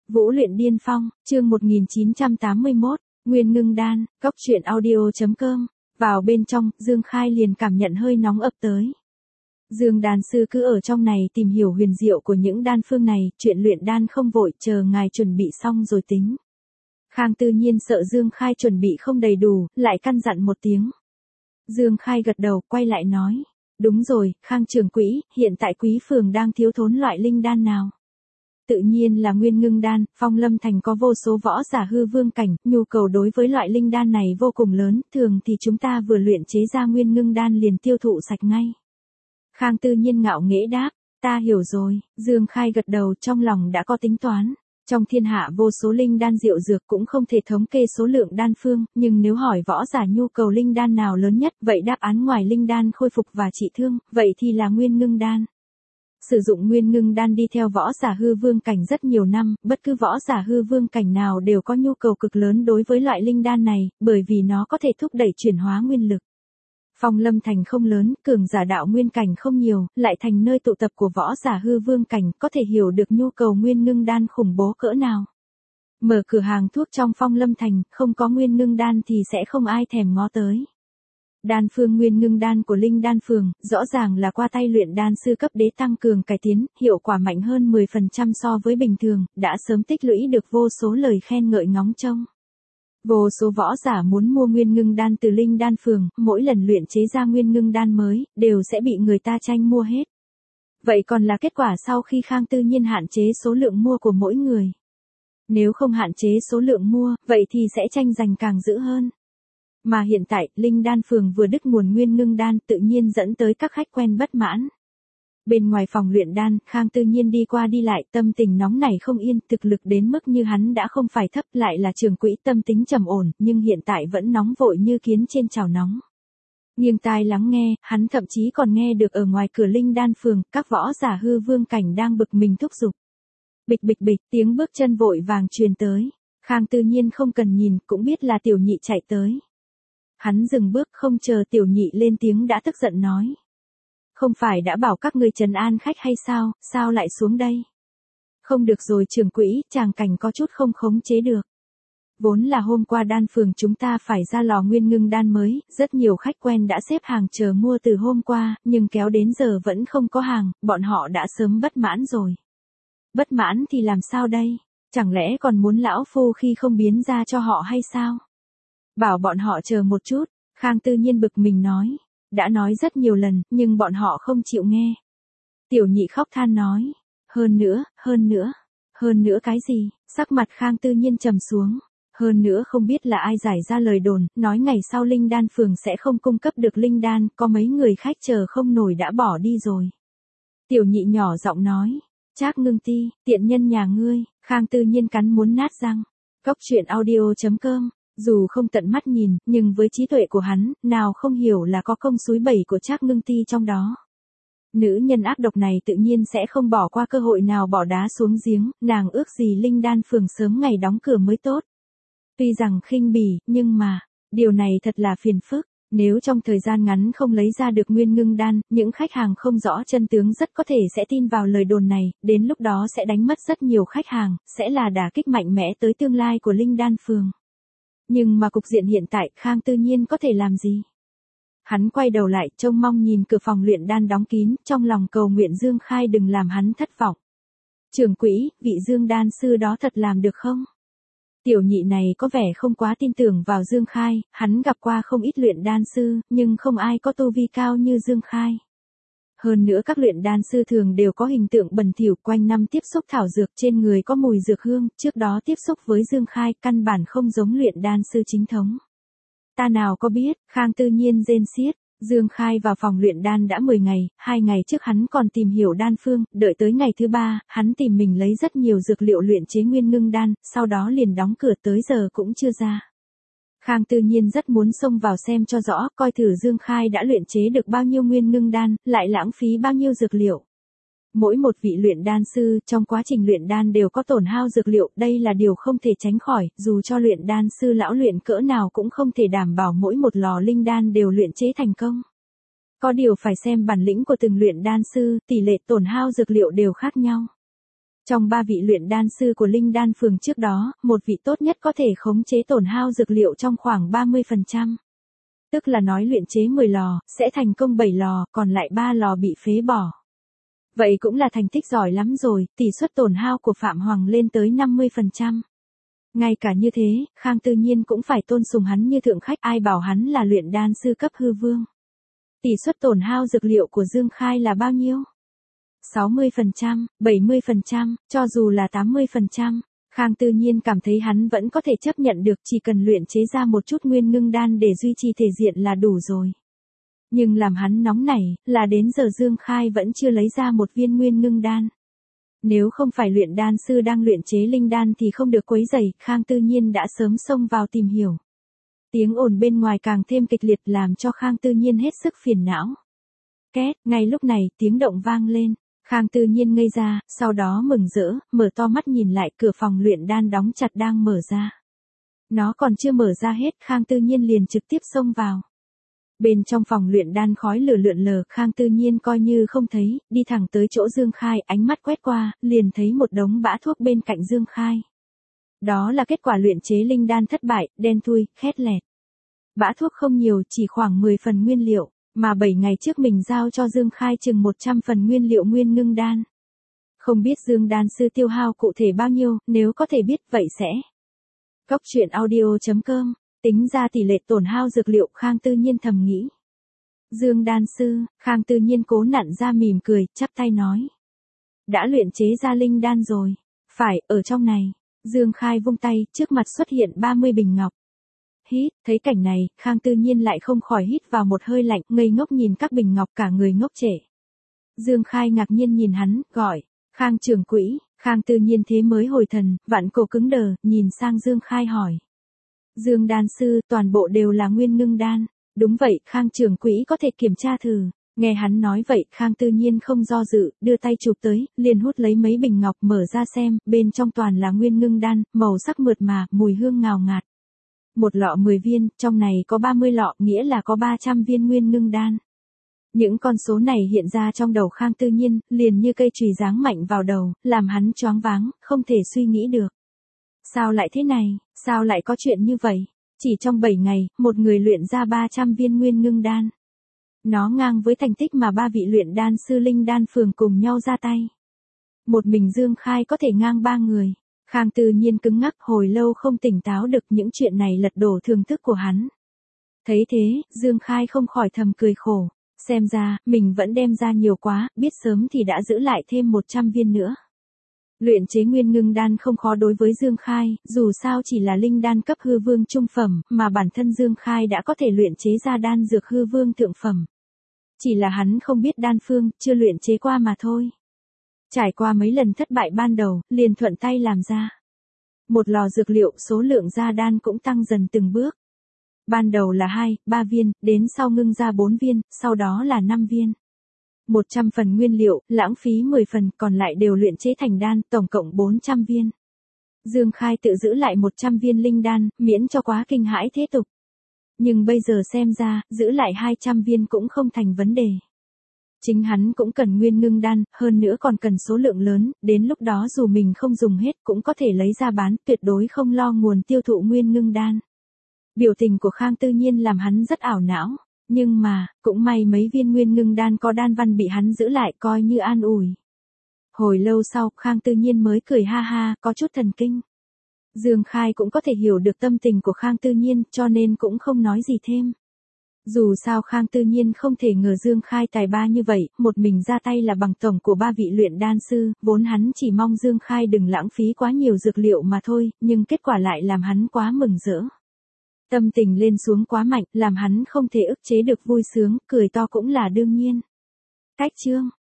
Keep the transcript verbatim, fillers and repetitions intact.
Vũ luyện điên phong, chương một nghìn chín trăm tám mươi mốt, Nguyên Ngưng Đan, cốc truyện audio.com. Vào bên trong, Dương Khai liền cảm nhận hơi nóng ập tới. Dương đan sư cứ ở trong này tìm hiểu huyền diệu của những đan phương này, chuyện luyện đan không vội, chờ ngài chuẩn bị xong rồi tính. Khang Tư Nhiên sợ Dương Khai chuẩn bị không đầy đủ, lại căn dặn một tiếng. Dương Khai gật đầu, quay lại nói. Đúng rồi, Khang trưởng quỹ, hiện tại quý phường đang thiếu thốn loại linh đan nào? Tự nhiên là Nguyên Ngưng Đan. Phong Lâm Thành có vô số võ giả hư vương cảnh, nhu cầu đối với loại linh đan này vô cùng lớn, thường thì chúng ta vừa luyện chế ra Nguyên Ngưng Đan liền tiêu thụ sạch ngay. Khang Tư Nhiên ngạo nghễ đáp, ta hiểu rồi. Dương Khai gật đầu, trong lòng đã có tính toán. Trong thiên hạ vô số linh đan diệu dược, cũng không thể thống kê số lượng đan phương, nhưng nếu hỏi võ giả nhu cầu linh đan nào lớn nhất, vậy đáp án ngoài linh đan khôi phục và trị thương, vậy thì là Nguyên Ngưng Đan. Sử dụng Nguyên Ngưng Đan đi theo võ giả hư vương cảnh rất nhiều năm, bất cứ võ giả hư vương cảnh nào đều có nhu cầu cực lớn đối với loại linh đan này, bởi vì nó có thể thúc đẩy chuyển hóa nguyên lực. Phong Lâm Thành không lớn, cường giả đạo nguyên cảnh không nhiều, lại thành nơi tụ tập của võ giả hư vương cảnh, có thể hiểu được nhu cầu Nguyên Ngưng Đan khủng bố cỡ nào. Mở cửa hàng thuốc trong Phong Lâm Thành, không có Nguyên Ngưng Đan thì sẽ không ai thèm ngó tới. Đan phương Nguyên Ngưng Đan của Linh Đan Phường, rõ ràng là qua tay luyện đan sư cấp đế tăng cường cải tiến, hiệu quả mạnh hơn mười phần trăm so với bình thường, đã sớm tích lũy được vô số lời khen ngợi ngóng trông. Vô số võ giả muốn mua Nguyên Ngưng Đan từ Linh Đan Phường, mỗi lần luyện chế ra Nguyên Ngưng Đan mới, đều sẽ bị người ta tranh mua hết. Vậy còn là kết quả sau khi Khang Tư Nhiên hạn chế số lượng mua của mỗi người. Nếu không hạn chế số lượng mua, vậy thì sẽ tranh giành càng dữ hơn. Mà hiện tại, Linh Đan Phường vừa đứt nguồn Nguyên Ngưng Đan, tự nhiên dẫn tới các khách quen bất mãn. Bên ngoài phòng luyện đan, Khang Tư Nhiên đi qua đi lại, tâm tình nóng nảy không yên, thực lực đến mức như hắn đã không phải thấp, lại là trưởng quỹ, tâm tính trầm ổn, nhưng hiện tại vẫn nóng vội như kiến trên chảo nóng. Nghiêng tai lắng nghe, hắn thậm chí còn nghe được ở ngoài cửa Linh Đan Phường, các võ giả hư vương cảnh đang bực mình thúc giục. Bịch bịch bịch, tiếng bước chân vội vàng truyền tới. Khang Tư Nhiên không cần nhìn, cũng biết là tiểu nhị chạy tới. Hắn dừng bước, không chờ tiểu nhị lên tiếng đã tức giận nói. Không phải đã bảo các ngươi trấn an khách hay sao, sao lại xuống đây? Không được rồi trưởng quỹ, tràng cảnh có chút không khống chế được. Vốn là hôm qua đan phường chúng ta phải ra lò Nguyên Ngưng Đan mới, rất nhiều khách quen đã xếp hàng chờ mua từ hôm qua, nhưng kéo đến giờ vẫn không có hàng, bọn họ đã sớm bất mãn rồi. Bất mãn thì làm sao đây? Chẳng lẽ còn muốn lão phu khi không biến ra cho họ hay sao? Bảo bọn họ chờ một chút, Khang Tư Nhiên bực mình nói. Đã nói rất nhiều lần, nhưng bọn họ không chịu nghe. Tiểu nhị khóc than nói. Hơn nữa, hơn nữa, hơn nữa cái gì? Sắc mặt Khang Tư Nhiên trầm xuống. Hơn nữa không biết là ai giải ra lời đồn, nói ngày sau Linh Đan Phường sẽ không cung cấp được Linh Đan, có mấy người khách chờ không nổi đã bỏ đi rồi. Tiểu nhị nhỏ giọng nói. Trác Ngưng Ti, tiện nhân nhà ngươi. Khang Tư Nhiên cắn muốn nát răng. Cốc truyện audio.com. Dù không tận mắt nhìn, nhưng với trí tuệ của hắn, nào không hiểu là có công súi bẩy của Trác Ngưng Ti trong đó. Nữ nhân ác độc này tự nhiên sẽ không bỏ qua cơ hội nào bỏ đá xuống giếng, nàng ước gì Linh Đan Phường sớm ngày đóng cửa mới tốt. Tuy rằng khinh bỉ, nhưng mà, điều này thật là phiền phức. Nếu trong thời gian ngắn không lấy ra được Nguyên Ngưng Đan, những khách hàng không rõ chân tướng rất có thể sẽ tin vào lời đồn này, đến lúc đó sẽ đánh mất rất nhiều khách hàng, sẽ là đả kích mạnh mẽ tới tương lai của Linh Đan Phường. Nhưng mà cục diện hiện tại, Khang Tư Nhiên có thể làm gì? Hắn quay đầu lại, trông mong nhìn cửa phòng luyện đan đóng kín, trong lòng cầu nguyện Dương Khai đừng làm hắn thất vọng. Trưởng quỹ, vị Dương đan sư đó thật làm được không? Tiểu nhị này có vẻ không quá tin tưởng vào Dương Khai, hắn gặp qua không ít luyện đan sư, nhưng không ai có tu vi cao như Dương Khai. Hơn nữa các luyện đan sư thường đều có hình tượng bẩn thỉu, quanh năm tiếp xúc thảo dược, trên người có mùi dược hương, trước đó tiếp xúc với Dương Khai căn bản không giống luyện đan sư chính thống. Ta nào có biết, Khang Tư Nhiên rên xiết, Dương Khai vào phòng luyện đan đã mười ngày, hai ngày trước hắn còn tìm hiểu đan phương, đợi tới ngày thứ ba, hắn tìm mình lấy rất nhiều dược liệu luyện chế Nguyên Ngưng Đan, sau đó liền đóng cửa tới giờ cũng chưa ra. Khang Tư Nhiên rất muốn xông vào xem cho rõ, coi thử Dương Khai đã luyện chế được bao nhiêu Nguyên Ngưng Đan, lại lãng phí bao nhiêu dược liệu. Mỗi một vị luyện đan sư, trong quá trình luyện đan đều có tổn hao dược liệu, đây là điều không thể tránh khỏi, dù cho luyện đan sư lão luyện cỡ nào cũng không thể đảm bảo mỗi một lò linh đan đều luyện chế thành công. Có điều phải xem bản lĩnh của từng luyện đan sư, tỷ lệ tổn hao dược liệu đều khác nhau. Trong ba vị luyện đan sư của Linh Đan Phường trước đó, một vị tốt nhất có thể khống chế tổn hao dược liệu trong khoảng ba mươi phần trăm. Tức là nói luyện chế mười lò, sẽ thành công bảy lò, còn lại ba lò bị phế bỏ. Vậy cũng là thành tích giỏi lắm rồi, tỷ suất tổn hao của Phạm Hoàng lên tới năm mươi phần trăm. Ngay cả như thế, Khang Tư Nhiên cũng phải tôn sùng hắn như thượng khách, ai bảo hắn là luyện đan sư cấp hư vương. Tỷ suất tổn hao dược liệu của Dương Khai là bao nhiêu? sáu mươi phần trăm, bảy mươi phần trăm, cho dù là tám mươi phần trăm, Khang Tư Nhiên cảm thấy hắn vẫn có thể chấp nhận được, chỉ cần luyện chế ra một chút nguyên ngưng đan để duy trì thể diện là đủ rồi. Nhưng làm hắn nóng nảy, là đến giờ Dương Khai vẫn chưa lấy ra một viên nguyên ngưng đan. Nếu không phải luyện đan sư đang luyện chế linh đan thì không được quấy rầy, Khang Tư Nhiên đã sớm xông vào tìm hiểu. Tiếng ồn bên ngoài càng thêm kịch liệt làm cho Khang Tư Nhiên hết sức phiền não. Két, ngay lúc này tiếng động vang lên, Khang Tư Nhiên ngây ra, sau đó mừng rỡ, mở to mắt nhìn lại cửa phòng luyện đan đóng chặt đang mở ra. Nó còn chưa mở ra hết, Khang Tư Nhiên liền trực tiếp xông vào. Bên trong phòng luyện đan khói lửa lượn lờ, Khang Tư Nhiên coi như không thấy, đi thẳng tới chỗ Dương Khai, ánh mắt quét qua, liền thấy một đống bã thuốc bên cạnh Dương Khai. Đó là kết quả luyện chế linh đan thất bại, đen thui, khét lẹt. Bã thuốc không nhiều, chỉ khoảng mười phần nguyên liệu, mà bảy ngày trước mình giao cho Dương Khai chừng một trăm phần nguyên liệu nguyên ngưng đan. Không biết Dương đan sư tiêu hao cụ thể bao nhiêu, nếu có thể biết vậy sẽ. Cốc truyện audio chấm com, tính ra tỷ lệ tổn hao dược liệu, Khang Tư Nhiên thầm nghĩ. Dương đan sư, Khang Tư Nhiên cố nặn ra mỉm cười, chắp tay nói. Đã luyện chế ra linh đan rồi. Phải, ở trong này. Dương Khai vung tay, trước mặt xuất hiện ba mươi bình ngọc. Hít, thấy cảnh này, Khang Tư Nhiên lại không khỏi hít vào một hơi lạnh, ngây ngốc nhìn các bình ngọc, cả người ngốc trệ. Dương Khai ngạc nhiên nhìn hắn, gọi, Khang trưởng quỹ. Khang Tư Nhiên thế mới hồi thần, vạn cổ cứng đờ, nhìn sang Dương Khai hỏi. Dương đan sư, toàn bộ đều là nguyên ngưng đan. Đúng vậy, Khang trưởng quỹ có thể kiểm tra thử. Nghe hắn nói vậy, Khang Tư Nhiên không do dự, đưa tay chụp tới, liền hút lấy mấy bình ngọc mở ra xem, bên trong toàn là nguyên ngưng đan, màu sắc mượt mà, mùi hương ngào ngạt. Một lọ mười viên, trong này có ba mươi lọ, nghĩa là có ba trăm viên nguyên ngưng đan. Những con số này hiện ra trong đầu Khang Tư Nhiên, liền như cây chùy giáng mạnh vào đầu, làm hắn choáng váng, không thể suy nghĩ được. Sao lại thế này, sao lại có chuyện như vậy? Chỉ trong bảy ngày, một người luyện ra ba trăm viên nguyên ngưng đan. Nó ngang với thành tích mà ba vị luyện đan sư Linh Đan Phường cùng nhau ra tay. Một mình Dương Khai có thể ngang ba người. Khang Tư Nhiên cứng ngắc, hồi lâu không tỉnh táo được, những chuyện này lật đổ thường thức của hắn. Thấy thế, Dương Khai không khỏi thầm cười khổ. Xem ra, mình vẫn đem ra nhiều quá, biết sớm thì đã giữ lại thêm một trăm viên nữa. Luyện chế nguyên ngưng đan không khó đối với Dương Khai, dù sao chỉ là linh đan cấp hư vương trung phẩm, mà bản thân Dương Khai đã có thể luyện chế ra đan dược hư vương thượng phẩm. Chỉ là hắn không biết đan phương, chưa luyện chế qua mà thôi. Trải qua mấy lần thất bại ban đầu, liền thuận tay làm ra. Một lò dược liệu, số lượng ra đan cũng tăng dần từng bước. Ban đầu là hai, ba viên, đến sau ngưng ra bốn viên, sau đó là năm viên. một trăm phần nguyên liệu, lãng phí mười phần, còn lại đều luyện chế thành đan, tổng cộng bốn trăm viên. Dương Khai tự giữ lại một trăm viên linh đan, miễn cho quá kinh hãi thế tục. Nhưng bây giờ xem ra, giữ lại hai trăm viên cũng không thành vấn đề. Chính hắn cũng cần nguyên ngưng đan, hơn nữa còn cần số lượng lớn, đến lúc đó dù mình không dùng hết cũng có thể lấy ra bán, tuyệt đối không lo nguồn tiêu thụ nguyên ngưng đan. Biểu tình của Khang Tư Nhiên làm hắn rất ảo não, nhưng mà, cũng may mấy viên nguyên ngưng đan có đan văn bị hắn giữ lại coi như an ủi. Hồi lâu sau, Khang Tư Nhiên mới cười ha ha, có chút thần kinh. Dương Khai cũng có thể hiểu được tâm tình của Khang Tư Nhiên, cho nên cũng không nói gì thêm. Dù sao Khang Tư Nhiên không thể ngờ Dương Khai tài ba như vậy, một mình ra tay là bằng tổng của ba vị luyện đan sư, vốn hắn chỉ mong Dương Khai đừng lãng phí quá nhiều dược liệu mà thôi, nhưng kết quả lại làm hắn quá mừng rỡ. Tâm tình lên xuống quá mạnh, làm hắn không thể ức chế được vui sướng, cười to cũng là đương nhiên. Cách chương